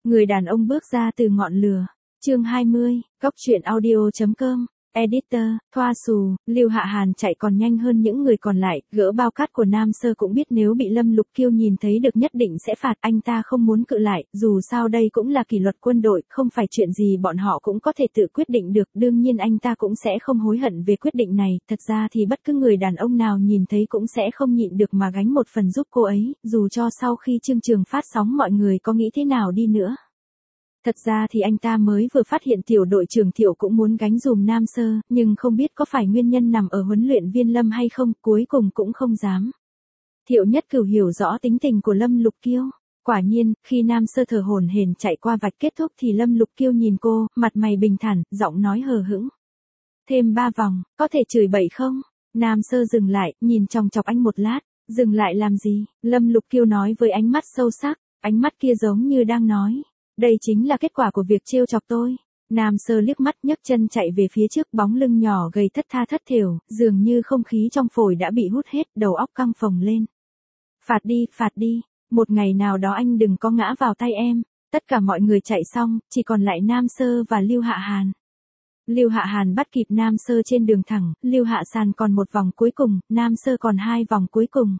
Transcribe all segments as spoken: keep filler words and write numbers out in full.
Người đàn ông bước ra từ ngọn lửa. Chương hai mươi, Cốc truyện audio chấm com. Editor, Thoa Xù, Lưu Hạ Hàn chạy còn nhanh hơn những người còn lại, gỡ bao cát của Nam Sơ cũng biết nếu bị Lâm Lục Kiêu nhìn thấy được nhất định sẽ phạt, anh ta không muốn cự lại, dù sao đây cũng là kỷ luật quân đội, không phải chuyện gì bọn họ cũng có thể tự quyết định được, đương nhiên anh ta cũng sẽ không hối hận về quyết định này, thật ra thì bất cứ người đàn ông nào nhìn thấy cũng sẽ không nhịn được mà gánh một phần giúp cô ấy, dù cho sau khi chương trường phát sóng mọi người có nghĩ thế nào đi nữa. Thật ra thì anh ta mới vừa phát hiện tiểu đội trưởng Thiệu cũng muốn gánh dùm Nam Sơ, nhưng không biết có phải nguyên nhân nằm ở huấn luyện viên Lâm hay không, cuối cùng cũng không dám. Thiệu Nhất Cửu hiểu rõ tính tình của Lâm Lục Kiêu. Quả nhiên, khi Nam Sơ thở hổn hển chạy qua vạch kết thúc thì Lâm Lục Kiêu nhìn cô, mặt mày bình thản, giọng nói hờ hững. Thêm ba vòng, có thể chửi bậy không? Nam Sơ dừng lại, nhìn chòng chọc anh một lát. Dừng lại làm gì? Lâm Lục Kiêu nói với ánh mắt sâu sắc, ánh mắt kia giống như đang nói. Đây chính là kết quả của việc trêu chọc tôi. Nam Sơ liếc mắt nhấc chân chạy về phía trước, bóng lưng nhỏ gầy thất tha thất thểu, dường như không khí trong phổi đã bị hút hết, đầu óc căng phồng lên. Phạt đi, phạt đi, một ngày nào đó anh đừng có ngã vào tay em. Tất cả mọi người chạy xong, chỉ còn lại Nam Sơ và Lưu Hạ Hàn. Lưu Hạ Hàn bắt kịp Nam Sơ trên đường thẳng, Lưu Hạ Sàn còn một vòng cuối cùng, Nam Sơ còn hai vòng cuối cùng.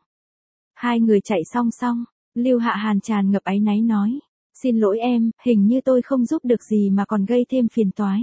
Hai người chạy song song, Lưu Hạ Hàn tràn ngập áy náy nói. Xin lỗi em, hình như tôi không giúp được gì mà còn gây thêm phiền toái.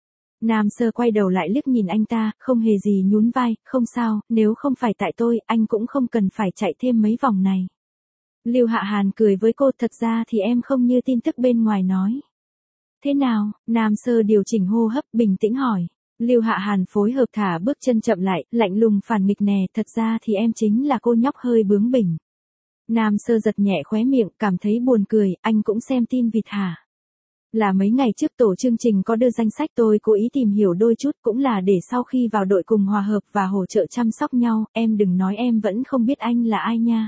Nam Sơ quay đầu lại liếc nhìn anh ta, không hề gì nhún vai, không sao, nếu không phải tại tôi, anh cũng không cần phải chạy thêm mấy vòng này. Lưu Hạ Hàn cười với cô, thật ra thì em không như tin tức bên ngoài nói. Thế nào? Nam Sơ điều chỉnh hô hấp, bình tĩnh hỏi. Lưu Hạ Hàn phối hợp thả bước chân chậm lại, lạnh lùng phản nghịch nè, thật ra thì em chính là cô nhóc hơi bướng bỉnh. Nam Sơ giật nhẹ khóe miệng, cảm thấy buồn cười, anh cũng xem tin vịt hả? Là mấy ngày trước tổ chương trình có đưa danh sách, tôi cố ý tìm hiểu đôi chút, cũng là để sau khi vào đội cùng hòa hợp và hỗ trợ chăm sóc nhau, em đừng nói em vẫn không biết anh là ai nha.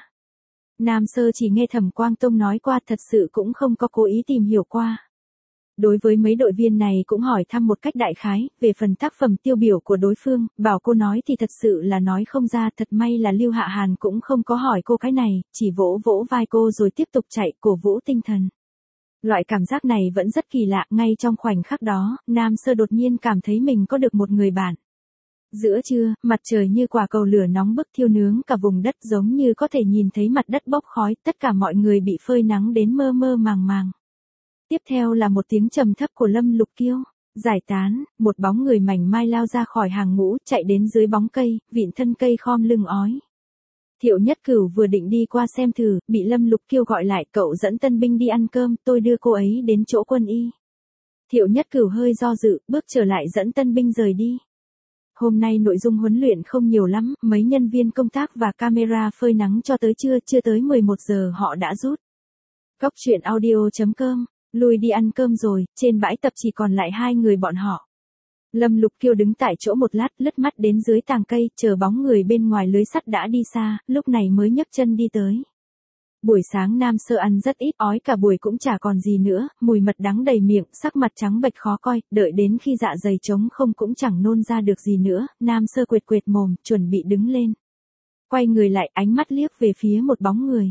Nam Sơ chỉ nghe Thẩm Quang Tông nói qua, thật sự cũng không có cố ý tìm hiểu qua. Đối với mấy đội viên này cũng hỏi thăm một cách đại khái, về phần tác phẩm tiêu biểu của đối phương, bảo cô nói thì thật sự là nói không ra, thật may là Lưu Hạ Hàn cũng không có hỏi cô cái này, chỉ vỗ vỗ vai cô rồi tiếp tục chạy, cổ vũ tinh thần. Loại cảm giác này vẫn rất kỳ lạ, ngay trong khoảnh khắc đó, Nam Sơ đột nhiên cảm thấy mình có được một người bạn. Giữa trưa, mặt trời như quả cầu lửa nóng bức thiêu nướng cả vùng đất, giống như có thể nhìn thấy mặt đất bốc khói, tất cả mọi người bị phơi nắng đến mơ mơ màng màng. Tiếp theo là một tiếng trầm thấp của Lâm Lục Kiêu. Giải tán, một bóng người mảnh mai lao ra khỏi hàng ngũ, chạy đến dưới bóng cây, vịn thân cây khom lưng ói. Thiệu Nhất Cửu vừa định đi qua xem thử, bị Lâm Lục Kiêu gọi lại, cậu dẫn tân binh đi ăn cơm, tôi đưa cô ấy đến chỗ quân y. Thiệu Nhất Cửu hơi do dự, bước trở lại dẫn tân binh rời đi. Hôm nay nội dung huấn luyện không nhiều lắm, mấy nhân viên công tác và camera phơi nắng cho tới trưa, chưa tới mười một giờ họ đã rút. Cốc truyện audio chấm com. Lui đi ăn cơm rồi, trên bãi tập chỉ còn lại hai người bọn họ. Lâm Lục Kiêu đứng tại chỗ một lát, lướt mắt đến dưới tàng cây, chờ bóng người bên ngoài lưới sắt đã đi xa, lúc này mới nhấc chân đi tới. Buổi sáng Nam Sơ ăn rất ít, ói cả buổi cũng chả còn gì nữa, mùi mật đắng đầy miệng, sắc mặt trắng bệch khó coi, đợi đến khi dạ dày trống không cũng chẳng nôn ra được gì nữa, Nam Sơ quệt quệt mồm, chuẩn bị đứng lên. Quay người lại, ánh mắt liếc về phía một bóng người.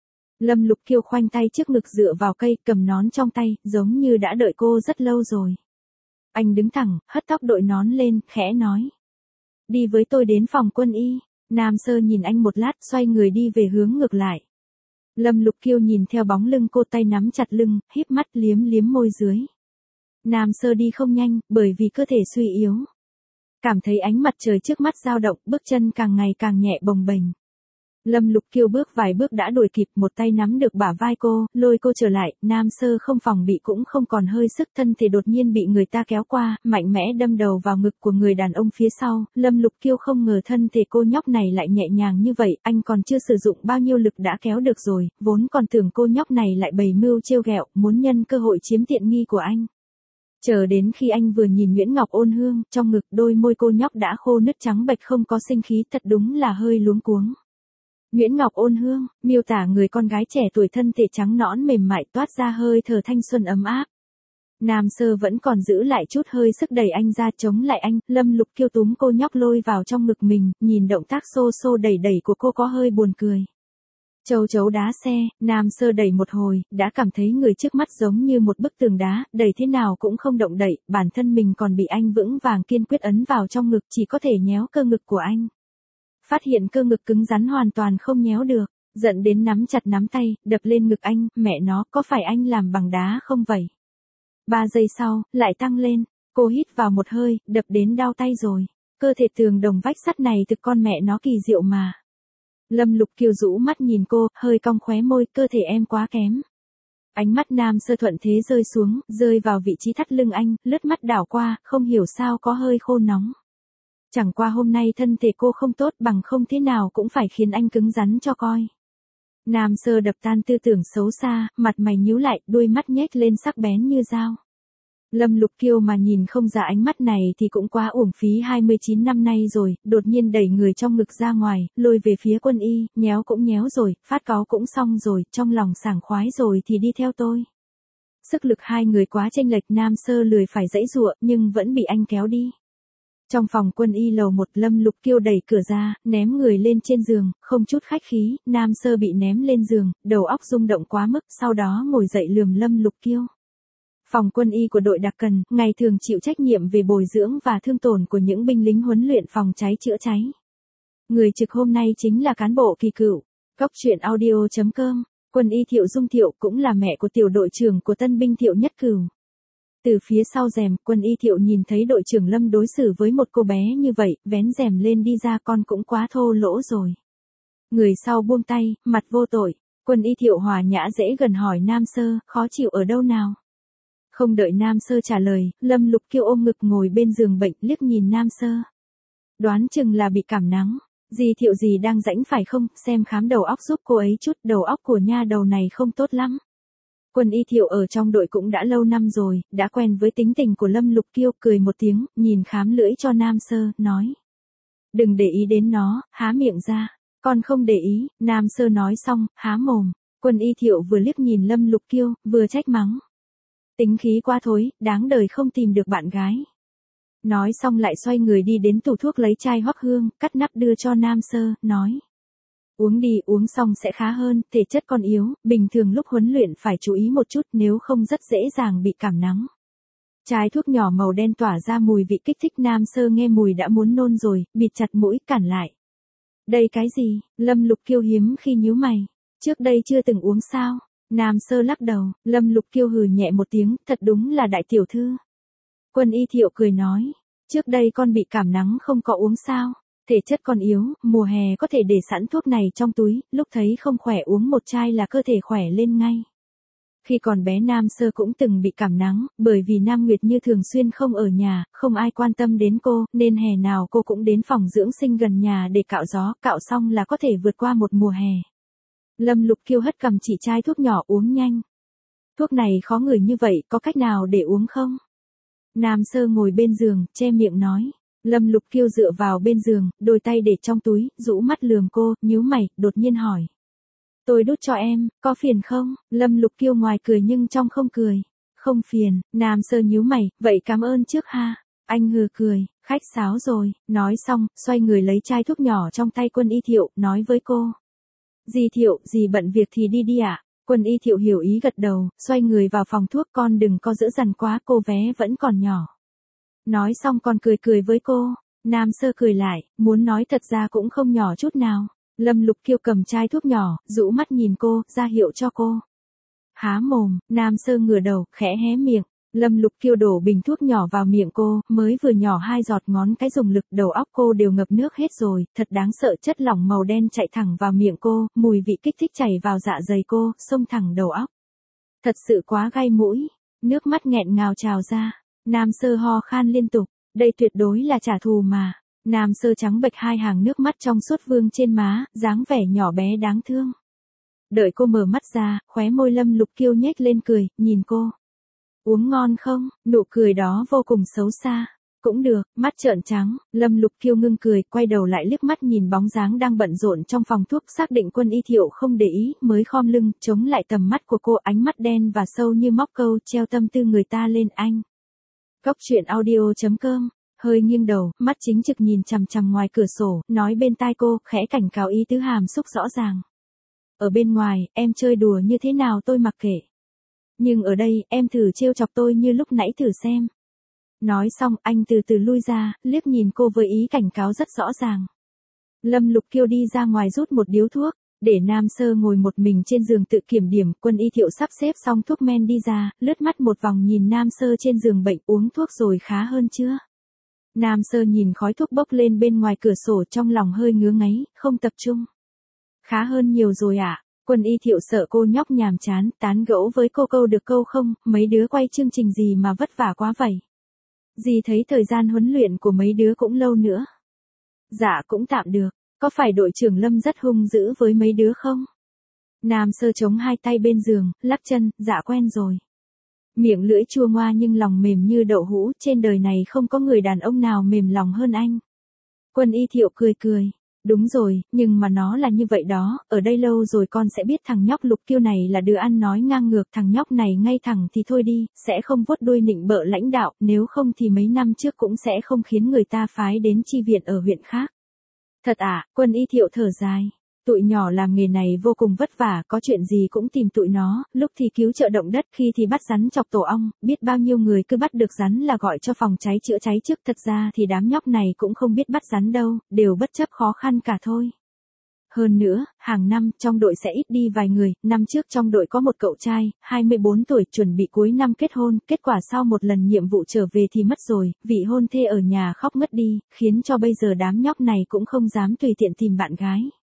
Lâm Lục Kiêu khoanh tay trước ngực dựa vào cây, cầm nón trong tay, giống như đã đợi cô rất lâu rồi. Anh đứng thẳng, hất tóc đội nón lên, khẽ nói. Đi với tôi đến phòng quân y. Nam Sơ nhìn anh một lát, xoay người đi về hướng ngược lại. Lâm Lục Kiêu nhìn theo bóng lưng cô, tay nắm chặt lưng, híp mắt liếm liếm môi dưới. Nam Sơ đi không nhanh, bởi vì cơ thể suy yếu. Cảm thấy ánh mặt trời trước mắt dao động, bước chân càng ngày càng nhẹ bồng bềnh. Lâm Lục Kiêu bước vài bước đã đuổi kịp, một tay nắm được bả vai cô, lôi cô trở lại, Nam Sơ không phòng bị cũng không còn hơi sức, thân thể đột nhiên bị người ta kéo qua, mạnh mẽ đâm đầu vào ngực của người đàn ông phía sau, Lâm Lục Kiêu không ngờ thân thể cô nhóc này lại nhẹ nhàng như vậy, anh còn chưa sử dụng bao nhiêu lực đã kéo được rồi, vốn còn tưởng cô nhóc này lại bày mưu trêu ghẹo, muốn nhân cơ hội chiếm tiện nghi của anh. Chờ đến khi anh vừa nhìn Nguyễn Ngọc Ôn Hương, trong ngực đôi môi cô nhóc đã khô nứt trắng bệch không có sinh khí, thật đúng là hơi luống cuống. Nguyễn Ngọc Ôn Hương, miêu tả người con gái trẻ tuổi thân thể trắng nõn mềm mại toát ra hơi thở thanh xuân ấm áp. Nam Sơ vẫn còn giữ lại chút hơi sức đẩy anh ra chống lại anh, Lâm Lục Kiêu túm cô nhóc lôi vào trong ngực mình, nhìn động tác xô xô đẩy đẩy của cô có hơi buồn cười. Châu chấu đá xe, Nam Sơ đẩy một hồi, đã cảm thấy người trước mắt giống như một bức tường đá, đẩy thế nào cũng không động đậy, bản thân mình còn bị anh vững vàng kiên quyết ấn vào trong ngực, chỉ có thể nhéo cơ ngực của anh. Phát hiện cơ ngực cứng rắn hoàn toàn không nhéo được, giận đến nắm chặt nắm tay, đập lên ngực anh, mẹ nó, có phải anh làm bằng đá không vậy? Ba giây sau, lại tăng lên, cô hít vào một hơi, đập đến đau tay rồi. Cơ thể tường đồng vách sắt này thực con mẹ nó kỳ diệu mà. Lâm Lục Kiều rũ mắt nhìn cô, hơi cong khóe môi, cơ thể em quá kém. Ánh mắt Nam Sơ thuận thế rơi xuống, rơi vào vị trí thắt lưng anh, lướt mắt đảo qua, không hiểu sao có hơi khô nóng. Chẳng qua hôm nay thân thể cô không tốt bằng không thế nào cũng phải khiến anh cứng rắn cho coi. Nam Sơ đập tan tư tưởng xấu xa, mặt mày nhíu lại, đuôi mắt nhếch lên sắc bén như dao. Lâm Lục Kiều mà nhìn không ra ánh mắt này thì cũng quá uổng phí hai mươi chín năm nay rồi, đột nhiên đẩy người trong ngực ra ngoài, lôi về phía Quân Y, nhéo cũng nhéo rồi, phát cáu cũng xong rồi, trong lòng sảng khoái rồi thì đi theo tôi. Sức lực hai người quá chênh lệch, Nam Sơ lười phải giãy giụa nhưng vẫn bị anh kéo đi. Trong phòng Quân Y lầu một, Lâm Lục Kiều đẩy cửa ra, ném người lên trên giường, không chút khách khí, Nam Sơ bị ném lên giường, đầu óc rung động quá mức, sau đó ngồi dậy lườm Lâm Lục Kiều. Phòng Quân Y của đội đặc cần, ngày thường chịu trách nhiệm về bồi dưỡng và thương tổn của những binh lính huấn luyện phòng cháy chữa cháy. Người trực hôm nay chính là cán bộ Kỳ Cựu. Cóc truyện audio chấm com, Quân Y Thiệu Dung Thiệu cũng là mẹ của tiểu đội trưởng của tân binh Thiệu Nhất Cửu. Từ phía sau rèm, Quân Y Thiệu nhìn thấy đội trưởng Lâm đối xử với một cô bé như vậy, vén rèm lên đi ra, con cũng quá thô lỗ rồi. Người sau buông tay, mặt vô tội. Quân Y Thiệu hòa nhã dễ gần hỏi Nam Sơ, khó chịu ở đâu nào? Không đợi Nam Sơ trả lời, Lâm Lục Kiều ôm ngực ngồi bên giường bệnh, liếc nhìn Nam Sơ. Đoán chừng là bị cảm nắng. Dì Thiệu gì đang rãnh phải không, xem khám đầu óc giúp cô ấy chút, đầu óc của nha đầu này không tốt lắm. Quân Y Thiệu ở trong đội cũng đã lâu năm rồi, đã quen với tính tình của Lâm Lục Kiều, cười một tiếng, nhìn khám lưỡi cho Nam Sơ, nói. Đừng để ý đến nó, há miệng ra. Con không để ý, Nam Sơ nói xong, há mồm. Quân Y Thiệu vừa liếc nhìn Lâm Lục Kiều, vừa trách mắng. Tính khí quá thối, đáng đời không tìm được bạn gái. Nói xong lại xoay người đi đến tủ thuốc lấy chai hoắc hương, cắt nắp đưa cho Nam Sơ, nói. Uống đi, uống xong sẽ khá hơn, thể chất con yếu, bình thường lúc huấn luyện phải chú ý một chút, nếu không rất dễ dàng bị cảm nắng. Chai thuốc nhỏ màu đen tỏa ra mùi vị kích thích, Nam Sơ nghe mùi đã muốn nôn rồi, bịt chặt mũi cản lại. Đây cái gì? Lâm Lục Kiều hiếm khi nhíu mày. Trước đây chưa từng uống sao? Nam Sơ lắc đầu, Lâm Lục Kiều hừ nhẹ một tiếng, thật đúng là đại tiểu thư. Quân Y Thiệu cười nói, trước đây con bị cảm nắng không có uống sao? Thể chất con yếu, mùa hè có thể để sẵn thuốc này trong túi, lúc thấy không khỏe uống một chai là cơ thể khỏe lên ngay. Khi còn bé Nam Sơ cũng từng bị cảm nắng, bởi vì Nam Nguyệt Như thường xuyên không ở nhà, không ai quan tâm đến cô, nên hè nào cô cũng đến phòng dưỡng sinh gần nhà để cạo gió, cạo xong là có thể vượt qua một mùa hè. Lâm Lục Kiều hất cầm chỉ chai thuốc nhỏ, uống nhanh. Thuốc này khó ngửi như vậy, có cách nào để uống không? Nam Sơ ngồi bên giường, che miệng nói. Lâm Lục Kiều dựa vào bên giường, đôi tay để trong túi, rũ mắt lườm cô, nhíu mày, đột nhiên hỏi. Tôi đút cho em, có phiền không? Lâm Lục Kiều ngoài cười nhưng trong không cười. Không phiền, Nam Sơ nhíu mày, vậy cảm ơn trước ha. Anh hừ cười, khách sáo rồi, nói xong, xoay người lấy chai thuốc nhỏ trong tay Quân Y Thiệu, nói với cô. Dì Thiệu, dì bận việc thì đi đi ạ. À? Quân Y Thiệu hiểu ý gật đầu, xoay người vào phòng thuốc, con đừng có dữ dằn quá, cô bé vẫn còn nhỏ. Nói xong còn cười cười với cô. Nam Sơ cười lại, muốn nói thật ra cũng không nhỏ chút nào. Lâm Lục Kiều cầm chai thuốc nhỏ, rũ mắt nhìn cô, ra hiệu cho cô. Há mồm, Nam Sơ ngửa đầu, khẽ hé miệng. Lâm Lục Kiều đổ bình thuốc nhỏ vào miệng cô, mới vừa nhỏ hai giọt, ngón cái dùng lực, đầu óc cô đều ngập nước hết rồi, thật đáng sợ, chất lỏng màu đen chạy thẳng vào miệng cô, mùi vị kích thích chảy vào dạ dày cô, xông thẳng đầu óc. Thật sự quá gai mũi, nước mắt nghẹn ngào trào ra. Nam Sơ ho khan liên tục, đây tuyệt đối là trả thù mà. Nam Sơ trắng bệch hai hàng nước mắt trong suốt vương trên má, dáng vẻ nhỏ bé đáng thương. Đợi cô mở mắt ra, khóe môi Lâm Lục Kiều nhếch lên cười, nhìn cô. Uống ngon không? Nụ cười đó vô cùng xấu xa. Cũng được, mắt trợn trắng, Lâm Lục Kiều ngưng cười, quay đầu lại liếc mắt nhìn bóng dáng đang bận rộn trong phòng thuốc, xác định Quân Y Thiệu không để ý, mới khom lưng, chống lại tầm mắt của cô, ánh mắt đen và sâu như móc câu, treo tâm tư người ta lên anh. Cóc truyện audio chấm com, hơi nghiêng đầu, mắt chính trực nhìn chằm chằm ngoài cửa sổ, nói bên tai cô, khẽ cảnh cáo ý tứ hàm xúc rõ ràng. ở bên ngoài, em chơi đùa như thế nào tôi mặc kệ. Nhưng ở đây, em thử trêu chọc tôi như lúc nãy thử xem. Nói xong, anh từ từ lui ra, liếc nhìn cô với ý cảnh cáo rất rõ ràng. Lâm Lục Kiêu đi ra ngoài rút một điếu thuốc, để Nam Sơ ngồi một mình trên giường tự kiểm điểm. Quân Y Thiệu sắp xếp xong thuốc men đi ra, lướt mắt một vòng nhìn Nam Sơ trên giường bệnh, uống thuốc rồi khá hơn chưa? Nam Sơ nhìn khói thuốc bốc lên bên ngoài cửa sổ, trong lòng hơi ngứa ngáy, không tập trung. Khá hơn nhiều rồi ạ. À? Quân Y Thiệu sợ cô nhóc nhàm chán, tán gẫu với cô câu được câu không, mấy đứa quay chương trình gì mà vất vả quá vậy. Dì thấy thời gian huấn luyện của mấy đứa cũng lâu nữa. Dạ cũng tạm được, có phải đội trưởng Lâm rất hung dữ với mấy đứa không? Nam Sơ chống hai tay bên giường, lắc chân, dạ quen rồi. Miệng lưỡi chua ngoa nhưng lòng mềm như đậu hũ, trên đời này không có người đàn ông nào mềm lòng hơn anh. Quân Y Thiệu cười cười. Đúng rồi, nhưng mà nó là như vậy đó, ở đây lâu rồi con sẽ biết thằng nhóc Lục Kiêu này là đứa ăn nói ngang ngược, thằng nhóc này ngay thẳng thì thôi đi, sẽ không vuốt đuôi nịnh bợ lãnh đạo, nếu không thì mấy năm trước cũng sẽ không khiến người ta phái đến chi viện ở huyện khác. Thật à, Quân Y Thiệu thở dài. Tụi nhỏ làm nghề này vô cùng vất vả, có chuyện gì cũng tìm tụi nó, lúc thì cứu trợ động đất, khi thì bắt rắn chọc tổ ong, biết bao nhiêu người cứ bắt được rắn là gọi cho phòng cháy chữa cháy trước, thật ra thì đám nhóc này cũng không biết bắt rắn đâu, đều bất chấp khó khăn cả thôi. Hơn nữa, hàng năm, trong đội sẽ ít đi vài người, năm trước trong đội có một cậu trai, hai mươi bốn tuổi, chuẩn bị cuối năm kết hôn, kết quả sau một lần nhiệm vụ trở về thì mất rồi, vị hôn thê ở nhà khóc ngất đi, khiến cho bây giờ đám nhóc này cũng không dám tùy tiện tìm bạn gái.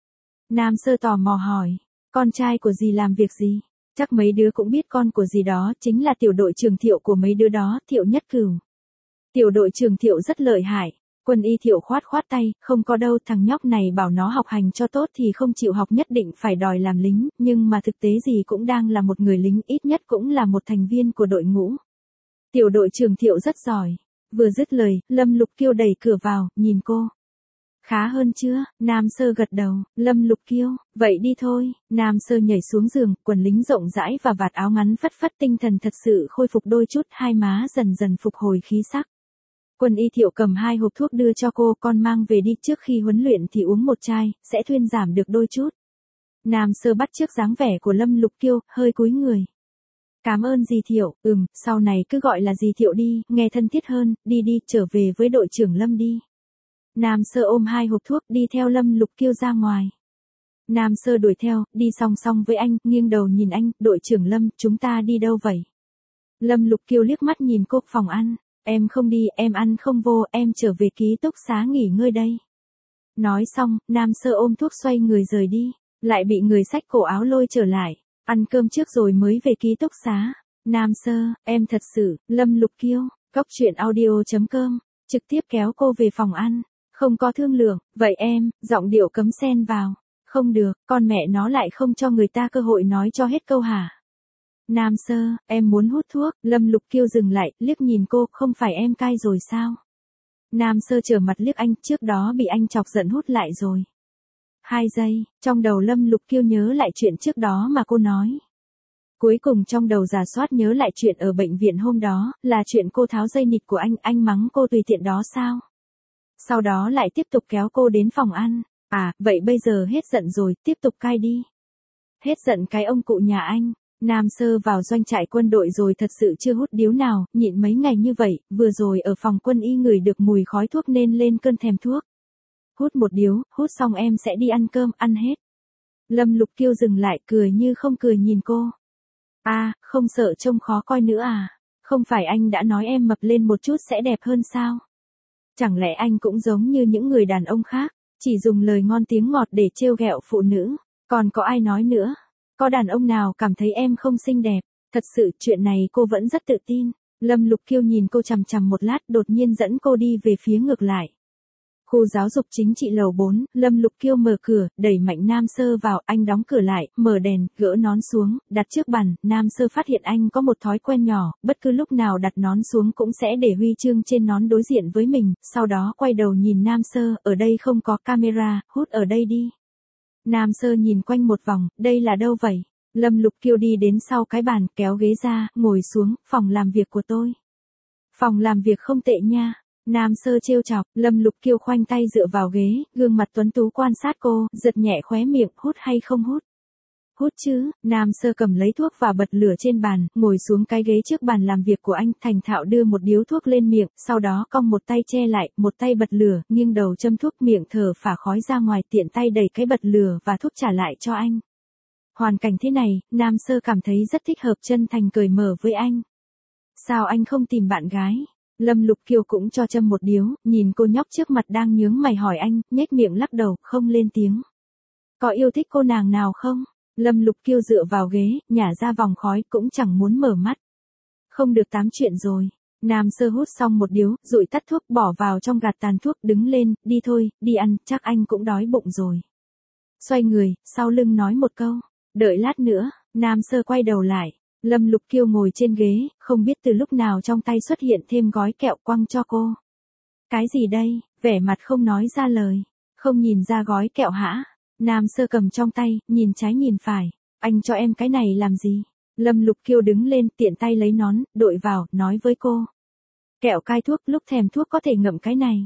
Nam Sơ tò mò hỏi, con trai của dì làm việc gì? Chắc mấy đứa cũng biết con của dì đó chính là tiểu đội trưởng Thiệu của mấy đứa đó, Thiệu Nhất Cửu. Tiểu đội trưởng Thiệu rất lợi hại. Quân Y Thiệu khoát khoát tay, không có đâu, thằng nhóc này bảo nó học hành cho tốt thì không chịu học, nhất định phải đòi làm lính, nhưng mà thực tế gì cũng đang là một người lính, ít nhất cũng là một thành viên của đội ngũ. Tiểu đội trưởng Thiệu rất giỏi. Vừa dứt lời, Lâm Lục Kiêu đẩy cửa vào, nhìn cô. Khá hơn chưa? Nam Sơ gật đầu. Lâm Lục Kiêu, vậy đi thôi. Nam Sơ nhảy xuống giường, quần lính rộng rãi và vạt áo ngắn phất phất, tinh thần thật sự khôi phục đôi chút, hai má dần dần phục hồi khí sắc. Quân Y Thiệu cầm hai hộp thuốc đưa cho cô, con mang về đi, trước khi huấn luyện thì uống một chai, sẽ thuyên giảm được đôi chút. Nam Sơ bắt chước dáng vẻ của Lâm Lục Kiêu, hơi cúi người. Cảm ơn dì Thiệu, ừm, sau này cứ gọi là dì Thiệu đi, nghe thân thiết hơn, đi đi, trở về với đội trưởng Lâm đi. Nam Sơ ôm hai hộp thuốc đi theo Lâm Lục Kiêu ra ngoài. Nam Sơ đuổi theo, đi song song với anh, nghiêng đầu nhìn anh, đội trưởng Lâm, chúng ta đi đâu vậy? Lâm Lục Kiêu liếc mắt nhìn cô, phòng ăn. Em không đi, em ăn không vô, em trở về ký túc xá nghỉ ngơi đây. Nói xong, Nam Sơ ôm thuốc xoay người rời đi, lại bị người xách cổ áo lôi trở lại. Ăn cơm trước rồi mới về ký túc xá. Nam Sơ, em thật sự, Lâm Lục Kiêu, góc truyện audio chấm com, trực tiếp kéo cô về phòng ăn. Không có thương lượng, vậy em, giọng điệu cấm xen vào. Không được, con mẹ nó lại không cho người ta cơ hội nói cho hết câu hả? Nam Sơ, em muốn hút thuốc. Lâm Lục Kiêu dừng lại, liếc nhìn cô, không phải em cai rồi sao? Nam Sơ trở mặt liếc anh, trước đó bị anh chọc giận hút lại rồi. Hai giây, trong đầu Lâm Lục Kiêu nhớ lại chuyện trước đó mà cô nói. Cuối cùng trong đầu giả soát nhớ lại chuyện ở bệnh viện hôm đó, là chuyện cô tháo dây nịt của anh, anh mắng cô tùy tiện đó sao? Sau đó lại tiếp tục kéo cô đến phòng ăn. À, vậy bây giờ hết giận rồi, tiếp tục cai đi. Hết giận cái ông cụ nhà anh. Nam Sơ vào doanh trại quân đội rồi thật sự chưa hút điếu nào, nhịn mấy ngày như vậy, vừa rồi ở phòng quân y ngửi được mùi khói thuốc nên lên cơn thèm thuốc. Hút một điếu, hút xong em sẽ đi ăn cơm, ăn hết. Lâm Lục Kiêu dừng lại, cười như không cười nhìn cô. À, không sợ trông khó coi nữa à? Không phải anh đã nói em mập lên một chút sẽ đẹp hơn sao? Chẳng lẽ anh cũng giống như những người đàn ông khác, chỉ dùng lời ngon tiếng ngọt để trêu ghẹo phụ nữ? Còn có ai nói nữa? Có đàn ông nào cảm thấy em không xinh đẹp? Thật sự, chuyện này cô vẫn rất tự tin. Lâm Lục Kiêu nhìn cô chằm chằm một lát, đột nhiên dẫn cô đi về phía ngược lại. Khu giáo dục chính trị lầu bốn, Lâm Lục Kiêu mở cửa, đẩy mạnh Nam Sơ vào, anh đóng cửa lại, mở đèn, gỡ nón xuống, đặt trước bàn. Nam Sơ phát hiện anh có một thói quen nhỏ, bất cứ lúc nào đặt nón xuống cũng sẽ để huy chương trên nón đối diện với mình, sau đó quay đầu nhìn Nam Sơ, ở đây không có camera, hút ở đây đi. Nam Sơ nhìn quanh một vòng, đây là đâu vậy? Lâm Lục Kiêu đi đến sau cái bàn, kéo ghế ra, ngồi xuống, phòng làm việc của tôi. Phòng làm việc không tệ nha. Nam Sơ trêu chọc, Lâm Lục Kiêu khoanh tay dựa vào ghế, gương mặt tuấn tú quan sát cô, giật nhẹ khóe miệng, hút hay không hút? Hút chứ, Nam Sơ cầm lấy thuốc và bật lửa trên bàn, ngồi xuống cái ghế trước bàn làm việc của anh, thành thạo đưa một điếu thuốc lên miệng, sau đó cong một tay che lại, một tay bật lửa, nghiêng đầu châm thuốc, miệng thở phả khói ra ngoài, tiện tay đẩy cái bật lửa và thuốc trả lại cho anh. Hoàn cảnh thế này, Nam Sơ cảm thấy rất thích hợp, chân thành cởi mở với anh. Sao anh không tìm bạn gái? Lâm Lục Kiều cũng cho châm một điếu, nhìn cô nhóc trước mặt đang nhướng mày hỏi anh, nhếch miệng lắc đầu, không lên tiếng. Có yêu thích cô nàng nào không? Lâm Lục Kiều dựa vào ghế, nhả ra vòng khói, cũng chẳng muốn mở mắt. Không được tám chuyện rồi. Nam Sơ hút xong một điếu, rụi tắt thuốc, bỏ vào trong gạt tàn thuốc, đứng lên, đi thôi, đi ăn, chắc anh cũng đói bụng rồi. Xoay người, sau lưng nói một câu, đợi lát nữa. Nam Sơ quay đầu lại. Lâm Lục Kiều ngồi trên ghế, không biết từ lúc nào trong tay xuất hiện thêm gói kẹo, quăng cho cô. Cái gì đây? Vẻ mặt không nói ra lời. Không nhìn ra gói kẹo hả? Nam Sơ cầm trong tay, nhìn trái nhìn phải. Anh cho em cái này làm gì? Lâm Lục Kiều đứng lên, tiện tay lấy nón, đội vào, nói với cô. Kẹo cai thuốc, lúc thèm thuốc có thể ngậm cái này.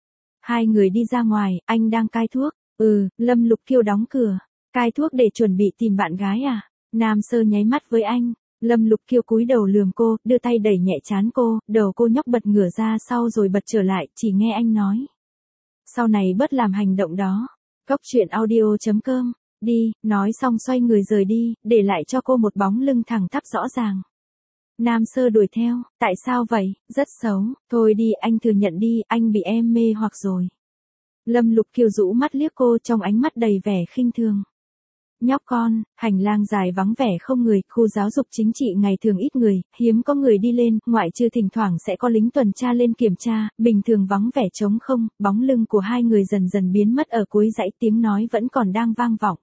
Hai người đi ra ngoài, anh đang cai thuốc. Ừ, Lâm Lục Kiều đóng cửa. Cai thuốc để chuẩn bị tìm bạn gái à? Nam Sơ nháy mắt với anh. Lâm Lục Kiều cúi đầu lườm cô, đưa tay đẩy nhẹ trán cô, đầu cô nhóc bật ngửa ra sau rồi bật trở lại, chỉ nghe anh nói. Sau này bớt làm hành động đó. Cốc truyện audio chấm com. Đi, nói xong xoay người rời đi, để lại cho cô một bóng lưng thẳng tắp rõ ràng. Nam Sơ đuổi theo, tại sao vậy, rất xấu, thôi đi, anh thừa nhận đi, anh bị em mê hoặc rồi. Lâm Lục Kiều rũ mắt liếc cô, trong ánh mắt đầy vẻ khinh thường. Nhóc con, hành lang dài vắng vẻ không người, khu giáo dục chính trị ngày thường ít người, hiếm có người đi lên, ngoại trừ thỉnh thoảng sẽ có lính tuần tra lên kiểm tra, bình thường vắng vẻ trống không, bóng lưng của hai người dần dần biến mất ở cuối dãy, tiếng nói vẫn còn đang vang vọng.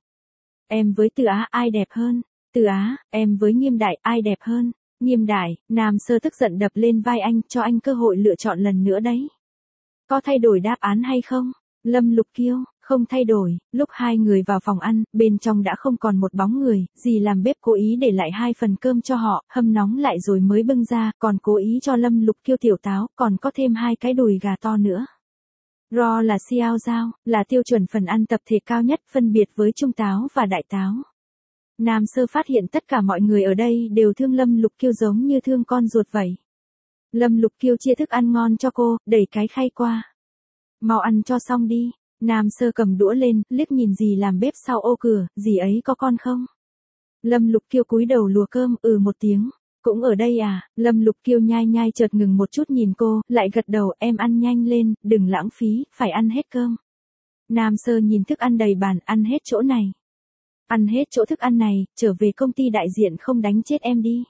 Em với Từ Á ai đẹp hơn? Từ Á, em với Nghiêm Đại ai đẹp hơn? Nghiêm Đại, Nam Sơ tức giận đập lên vai anh, cho anh cơ hội lựa chọn lần nữa đấy. Có thay đổi đáp án hay không? Lâm Lục Kiều, không thay đổi. Lúc hai người vào phòng ăn, bên trong đã không còn một bóng người, dì làm bếp cố ý để lại hai phần cơm cho họ, hâm nóng lại rồi mới bưng ra, còn cố ý cho Lâm Lục Kiều tiểu táo, còn có thêm hai cái đùi gà to nữa. Raw là xiao dao, là tiêu chuẩn phần ăn tập thể cao nhất, phân biệt với trung táo và đại táo. Nam Sơ phát hiện tất cả mọi người ở đây đều thương Lâm Lục Kiều giống như thương con ruột vậy. Lâm Lục Kiều chia thức ăn ngon cho cô, đẩy cái khay qua. Mau ăn cho xong đi. Nam Sơ cầm đũa lên, liếc nhìn dì làm bếp sau ô cửa, dì ấy có con không? Lâm Lục Kiều cúi đầu lùa cơm, ừ một tiếng. Cũng ở đây à? Lâm Lục Kiều nhai nhai chợt ngừng một chút nhìn cô, lại gật đầu, em ăn nhanh lên, đừng lãng phí, phải ăn hết cơm. Nam Sơ nhìn thức ăn đầy bàn, ăn hết chỗ này. Ăn hết chỗ thức ăn này, trở về công ty đại diện không đánh chết em đi.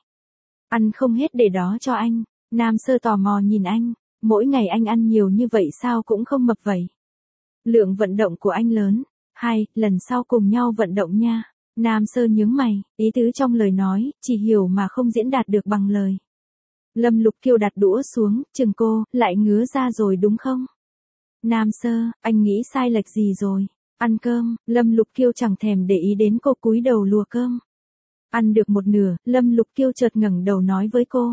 Ăn không hết để đó cho anh. Nam Sơ tò mò nhìn anh, mỗi ngày anh ăn nhiều như vậy sao cũng không mập vậy. Lượng vận động của anh lớn. Hai, lần sau cùng nhau vận động nha. Nam Sơ nhướng mày, ý tứ trong lời nói, chỉ hiểu mà không diễn đạt được bằng lời. Lâm Lục Kiều đặt đũa xuống, chừng cô, lại ngứa ra rồi đúng không? Nam Sơ, anh nghĩ sai lệch gì rồi? Ăn cơm, Lâm Lục Kiều chẳng thèm để ý đến cô, cúi đầu lùa cơm. Ăn được một nửa, Lâm Lục Kiều chợt ngẩng đầu nói với cô.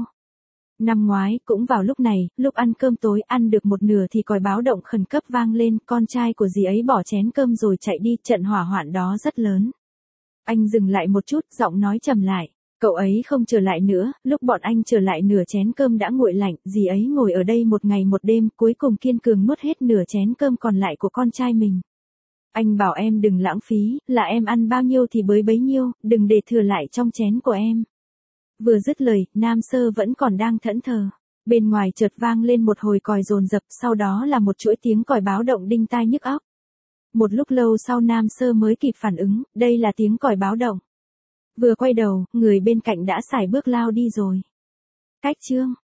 Năm ngoái, cũng vào lúc này, lúc ăn cơm tối, ăn được một nửa thì còi báo động khẩn cấp vang lên, con trai của dì ấy bỏ chén cơm rồi chạy đi, trận hỏa hoạn đó rất lớn. Anh dừng lại một chút, giọng nói trầm lại, cậu ấy không trở lại nữa, lúc bọn anh trở lại nửa chén cơm đã nguội lạnh, dì ấy ngồi ở đây một ngày một đêm, cuối cùng kiên cường nuốt hết nửa chén cơm còn lại của con trai mình. Anh bảo em đừng lãng phí, là em ăn bao nhiêu thì bới bấy nhiêu, đừng để thừa lại trong chén của em. Vừa dứt lời, Nam Sơ vẫn còn đang thẫn thờ. Bên ngoài chợt vang lên một hồi còi dồn dập, sau đó là một chuỗi tiếng còi báo động đinh tai nhức óc. Một lúc lâu sau Nam Sơ mới kịp phản ứng, đây là tiếng còi báo động. Vừa quay đầu, người bên cạnh đã sải bước lao đi rồi. Cách chương